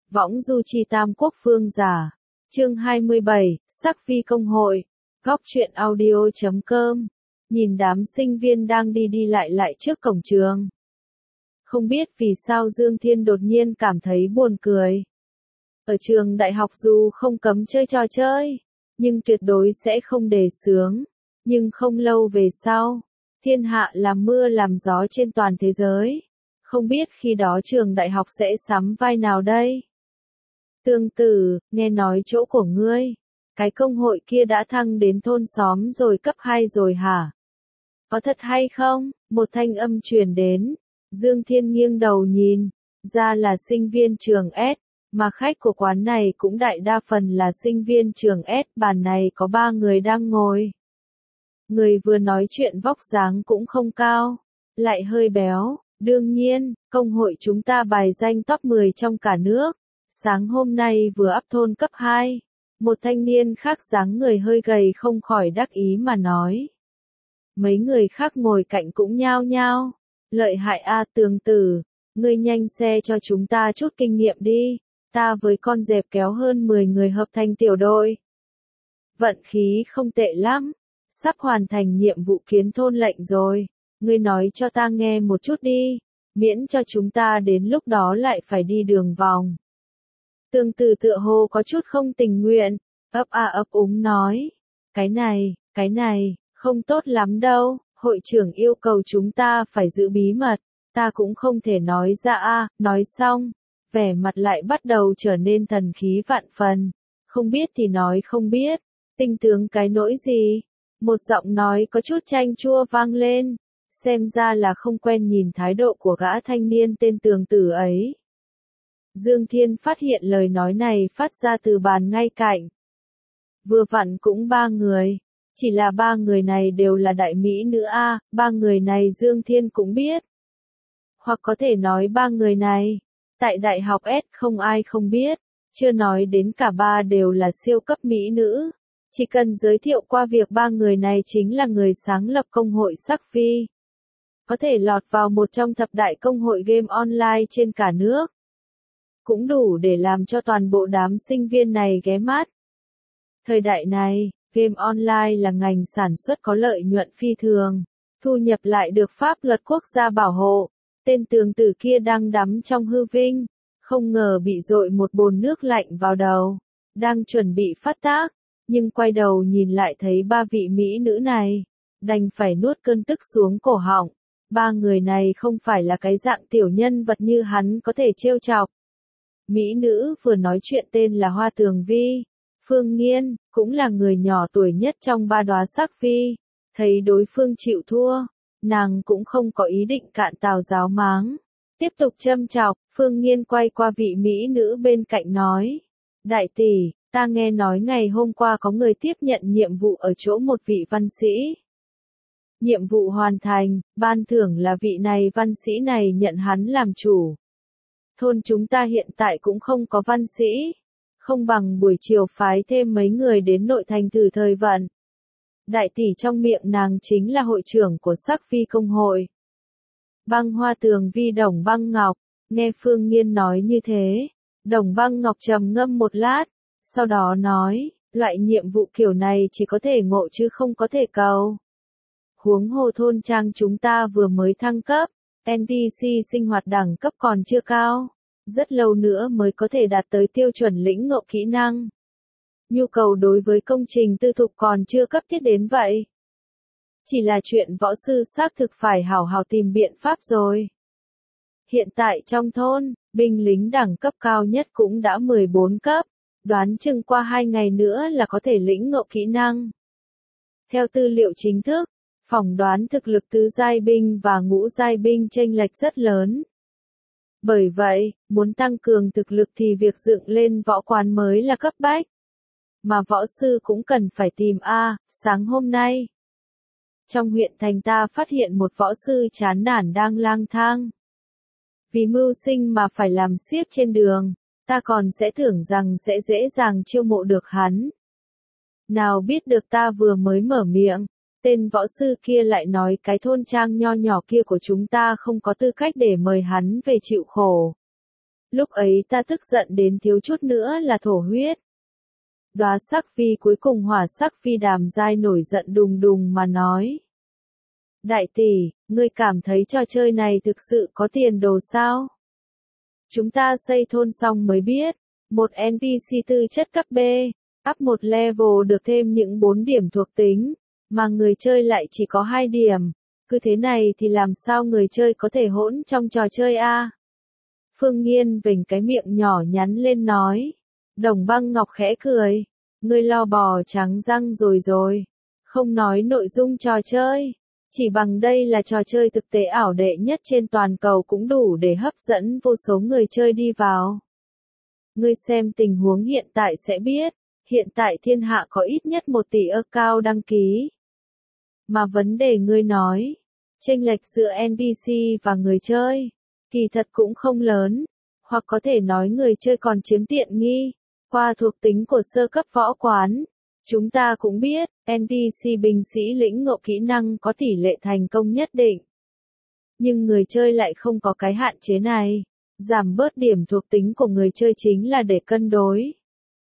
Võng du chi tam quốc phương giả. Chương 27, sắc phi công hội. Góc truyện audio.com. Nhìn đám sinh viên đang đi lại trước cổng trường. Không biết vì sao Dương Thiên đột nhiên cảm thấy buồn cười. Ở trường đại học dù không cấm chơi trò chơi, nhưng tuyệt đối sẽ không đề xướng. Nhưng không lâu về sau, thiên hạ làm mưa làm gió trên toàn thế giới. Không biết khi đó trường đại học sẽ sắm vai nào đây? Tương Tử, nghe nói chỗ của ngươi, cái công hội kia đã thăng đến thôn xóm rồi cấp 2 rồi hả? Có thật hay không? Một thanh âm truyền đến. Dương Thiên nghiêng đầu nhìn, ra là sinh viên trường S, mà khách của quán này cũng đại đa phần là sinh viên trường S. Bàn này có 3 người đang ngồi. Người vừa nói chuyện vóc dáng cũng không cao, lại hơi béo. Đương nhiên, công hội chúng ta bài danh top 10 trong cả nước. Sáng hôm nay vừa up thôn cấp 2. Một thanh niên khác dáng người hơi gầy không khỏi đắc ý mà nói. Mấy người khác ngồi cạnh cũng nhao nhao. Lợi hại a Tường Tử, ngươi nhanh xe cho chúng ta chút kinh nghiệm đi. Ta với con dẹp kéo hơn 10 người hợp thành tiểu đội. Vận khí không tệ lắm. Sắp hoàn thành nhiệm vụ kiến thôn lệnh rồi. Ngươi nói cho ta nghe một chút đi. Miễn cho chúng ta đến lúc đó lại phải đi đường vòng. Tương Tử tựa hồ có chút không tình nguyện, ấp úng nói. Cái này, không tốt lắm đâu, hội trưởng yêu cầu chúng ta phải giữ bí mật, ta cũng không thể nói ra nói xong, vẻ mặt lại bắt đầu trở nên thần khí vạn phần, không biết thì nói không biết, tinh tướng cái nỗi gì, một giọng nói có chút chanh chua vang lên, xem ra là không quen nhìn thái độ của gã thanh niên tên Tường Tử ấy. Dương Thiên phát hiện lời nói này phát ra từ bàn ngay cạnh. Vừa vặn cũng 3 người. Chỉ là 3 người này đều là đại mỹ nữ 3 người này Dương Thiên cũng biết. Hoặc có thể nói 3 người này, tại đại học S không ai không biết, chưa nói đến cả 3 đều là siêu cấp mỹ nữ. Chỉ cần giới thiệu qua việc 3 người này chính là người sáng lập công hội Sắc Phi. Có thể lọt vào một trong thập đại công hội game online trên cả nước. Cũng đủ để làm cho toàn bộ đám sinh viên này ghé mắt. Thời đại này, game online là ngành sản xuất có lợi nhuận phi thường, thu nhập lại được pháp luật quốc gia bảo hộ. Tên Tường Tử kia đang đắm trong hư vinh, không ngờ bị dội một bồn nước lạnh vào đầu, đang chuẩn bị phát tác, nhưng quay đầu nhìn lại thấy 3 vị mỹ nữ này, đành phải nuốt cơn tức xuống cổ họng. 3 người này không phải là cái dạng tiểu nhân vật như hắn có thể trêu chọc. Mỹ nữ vừa nói chuyện tên là Hoa Tường Vi, Phương Nghiên, cũng là người nhỏ tuổi nhất trong 3 đóa sắc phi. Thấy đối phương chịu thua, nàng cũng không có ý định cạn tào giáo máng. Tiếp tục châm chọc, Phương Nghiên quay qua vị Mỹ nữ bên cạnh nói. Đại tỷ, ta nghe nói ngày hôm qua có người tiếp nhận nhiệm vụ ở chỗ một vị văn sĩ. Nhiệm vụ hoàn thành, ban thưởng là vị này văn sĩ này nhận hắn làm chủ. Thôn chúng ta hiện tại cũng không có văn sĩ, không bằng buổi chiều phái thêm mấy người đến nội thành thử thời vận. Đại tỷ trong miệng nàng chính là hội trưởng của Sắc Phi công hội. Băng Hoa Tường Vi Đồng Băng Ngọc, nghe Phương Nghiên nói như thế, Đồng Băng Ngọc trầm ngâm một lát, sau đó nói, loại nhiệm vụ kiểu này chỉ có thể ngộ chứ không có thể cầu. Huống hồ thôn trang chúng ta vừa mới thăng cấp. NPC sinh hoạt đẳng cấp còn chưa cao, rất lâu nữa mới có thể đạt tới tiêu chuẩn lĩnh ngộ kỹ năng. Nhu cầu đối với công trình tư thục còn chưa cấp thiết đến vậy. Chỉ là chuyện võ sư xác thực phải hảo hảo tìm biện pháp rồi. Hiện tại trong thôn, binh lính đẳng cấp cao nhất cũng đã 14 cấp, đoán chừng qua 2 ngày nữa là có thể lĩnh ngộ kỹ năng. Theo tư liệu chính thức, phỏng đoán thực lực tứ giai binh và ngũ giai binh chênh lệch rất lớn. Bởi vậy, muốn tăng cường thực lực thì việc dựng lên võ quán mới là cấp bách. Mà võ sư cũng cần phải tìm sáng hôm nay. Trong huyện thành ta phát hiện một võ sư chán nản đang lang thang. Vì mưu sinh mà phải làm xiếc trên đường, ta còn sẽ tưởng rằng sẽ dễ dàng chiêu mộ được hắn. Nào biết được ta vừa mới mở miệng. Tên võ sư kia lại nói cái thôn trang nho nhỏ kia của chúng ta không có tư cách để mời hắn về chịu khổ. Lúc ấy ta tức giận đến thiếu chút nữa là thổ huyết. Đóa sắc phi cuối cùng hỏa sắc phi Đàm Giai nổi giận đùng đùng mà nói. Đại tỷ, ngươi cảm thấy trò chơi này thực sự có tiền đồ sao? Chúng ta xây thôn xong mới biết, một NPC tư chất cấp B, up một level được thêm những 4 điểm thuộc tính, mà người chơi lại chỉ có 2 điểm. Cứ thế này thì làm sao người chơi có thể hỗn trong trò chơi a? Phương Nghiên vểnh cái miệng nhỏ nhắn lên nói. Đồng Băng Ngọc khẽ cười. Ngươi lo bò trắng răng rồi. Không nói nội dung trò chơi. Chỉ bằng đây là trò chơi thực tế ảo đệ nhất trên toàn cầu cũng đủ để hấp dẫn vô số người chơi đi vào. Ngươi xem tình huống hiện tại sẽ biết. Hiện tại thiên hạ có ít nhất 1 tỷ account đăng ký. Mà vấn đề ngươi nói, chênh lệch giữa NPC và người chơi, kỳ thật cũng không lớn, hoặc có thể nói người chơi còn chiếm tiện nghi, qua thuộc tính của sơ cấp võ quán. Chúng ta cũng biết, NPC binh sĩ lĩnh ngộ kỹ năng có tỷ lệ thành công nhất định. Nhưng người chơi lại không có cái hạn chế này, giảm bớt điểm thuộc tính của người chơi chính là để cân đối.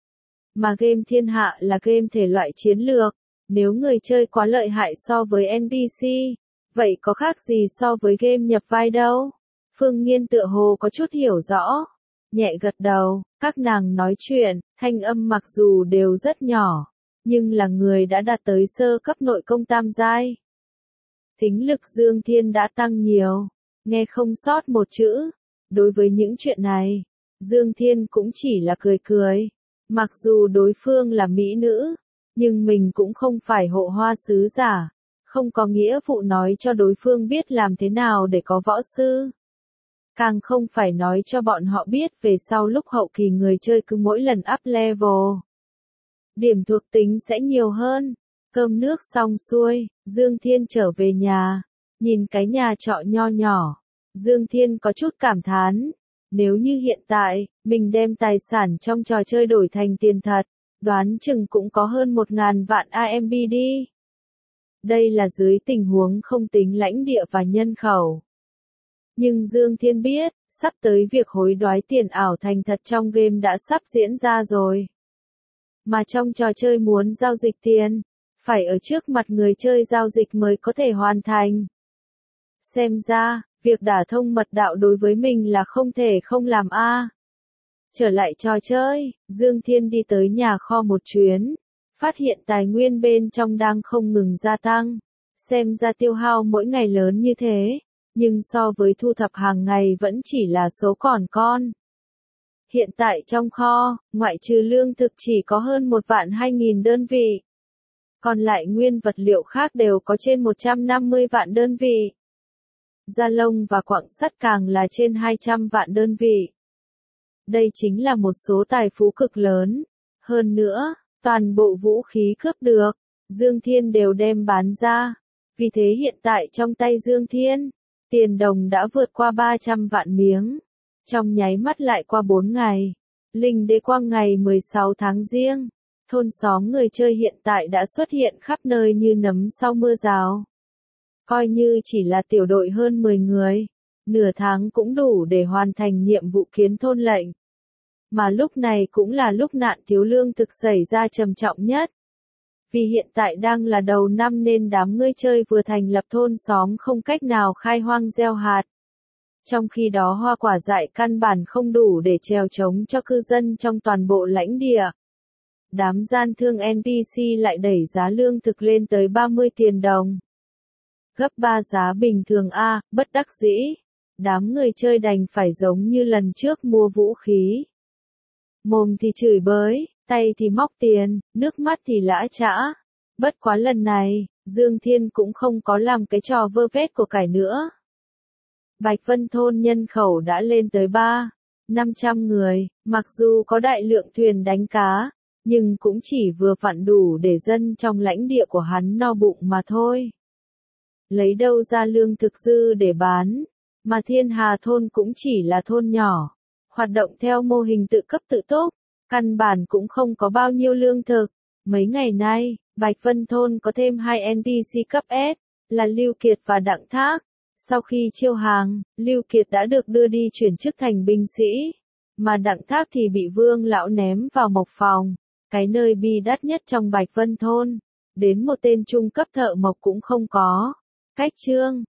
Mà game thiên hạ là game thể loại chiến lược, nếu người chơi quá lợi hại so với NPC, vậy có khác gì so với game nhập vai đâu? Phương Nghiên tựa hồ có chút hiểu rõ, nhẹ gật đầu, các nàng nói chuyện, thanh âm mặc dù đều rất nhỏ, nhưng là người đã đạt tới sơ cấp nội công tam giai. Thính lực Dương Thiên đã tăng nhiều, nghe không sót một chữ. Đối với những chuyện này, Dương Thiên cũng chỉ là cười cười. Mặc dù đối phương là mỹ nữ, nhưng mình cũng không phải hộ hoa sứ giả, không có nghĩa vụ nói cho đối phương biết làm thế nào để có võ sư. Càng không phải nói cho bọn họ biết về sau lúc hậu kỳ người chơi cứ mỗi lần up level. Điểm thuộc tính sẽ nhiều hơn. Cơm nước xong xuôi, Dương Thiên trở về nhà, nhìn cái nhà trọ nho nhỏ. Dương Thiên có chút cảm thán. Nếu như hiện tại, mình đem tài sản trong trò chơi đổi thành tiền thật, đoán chừng cũng có hơn 1.000 vạn AMB đi. Đây là dưới tình huống không tính lãnh địa và nhân khẩu. Nhưng Dương Thiên biết, sắp tới việc hối đoái tiền ảo thành thật trong game đã sắp diễn ra rồi. Mà trong trò chơi muốn giao dịch tiền, phải ở trước mặt người chơi giao dịch mới có thể hoàn thành. Xem ra, việc đả thông mật đạo đối với mình là không thể không làm a. Trở lại trò chơi, Dương Thiên đi tới nhà kho một chuyến, phát hiện tài nguyên bên trong đang không ngừng gia tăng. Xem ra tiêu hao mỗi ngày lớn như thế, nhưng so với thu thập hàng ngày vẫn chỉ là số còn con. Hiện tại trong kho, ngoại trừ lương thực chỉ có hơn 1.200.000 đơn vị. Còn lại nguyên vật liệu khác đều có trên 150 vạn đơn vị. Da lông và quặng sắt càng là trên 200 vạn đơn vị. Đây chính là một số tài phú cực lớn. Hơn nữa, toàn bộ vũ khí cướp được, Dương Thiên đều đem bán ra. Vì thế hiện tại trong tay Dương Thiên, tiền đồng đã vượt qua 300 vạn miếng. Trong nháy mắt lại qua 4 ngày. Linh đế quang ngày 16 tháng Giêng. Thôn xóm người chơi hiện tại đã xuất hiện khắp nơi như nấm sau mưa rào. Coi như chỉ là tiểu đội hơn 10 người, nửa tháng cũng đủ để hoàn thành nhiệm vụ kiến thôn lệnh. Mà lúc này cũng là lúc nạn thiếu lương thực xảy ra trầm trọng nhất. Vì hiện tại đang là đầu năm nên đám người chơi vừa thành lập thôn xóm không cách nào khai hoang gieo hạt. Trong khi đó hoa quả dại căn bản không đủ để trèo trống cho cư dân trong toàn bộ lãnh địa. Đám gian thương NPC lại đẩy giá lương thực lên tới 30 tiền đồng. Gấp 3 giá bình thường a, bất đắc dĩ. Đám người chơi đành phải giống như lần trước mua vũ khí. Mồm thì chửi bới, tay thì móc tiền, nước mắt thì lã chã. Bất quá lần này, Dương Thiên cũng không có làm cái trò vơ vét của cải nữa. Bạch Vân thôn nhân khẩu đã lên tới 500 người, mặc dù có đại lượng thuyền đánh cá, nhưng cũng chỉ vừa vặn đủ để dân trong lãnh địa của hắn no bụng mà thôi. Lấy đâu ra lương thực dư để bán, mà Thiên Hà thôn cũng chỉ là thôn nhỏ, hoạt động theo mô hình tự cấp tự túc, căn bản cũng không có bao nhiêu lương thực. Mấy ngày nay, Bạch Vân thôn có thêm 2 NPC cấp S, là Lưu Kiệt và Đặng Thác. Sau khi chiêu hàng, Lưu Kiệt đã được đưa đi chuyển chức thành binh sĩ. Mà Đặng Thác thì bị Vương lão ném vào mộc phòng, cái nơi bi đát nhất trong Bạch Vân thôn. Đến một tên trung cấp thợ mộc cũng không có. Cách Trương